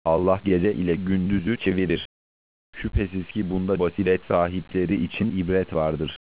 Allah gece ile gündüzü çevirir. Şüphesiz ki bunda basiret sahipleri için ibret vardır.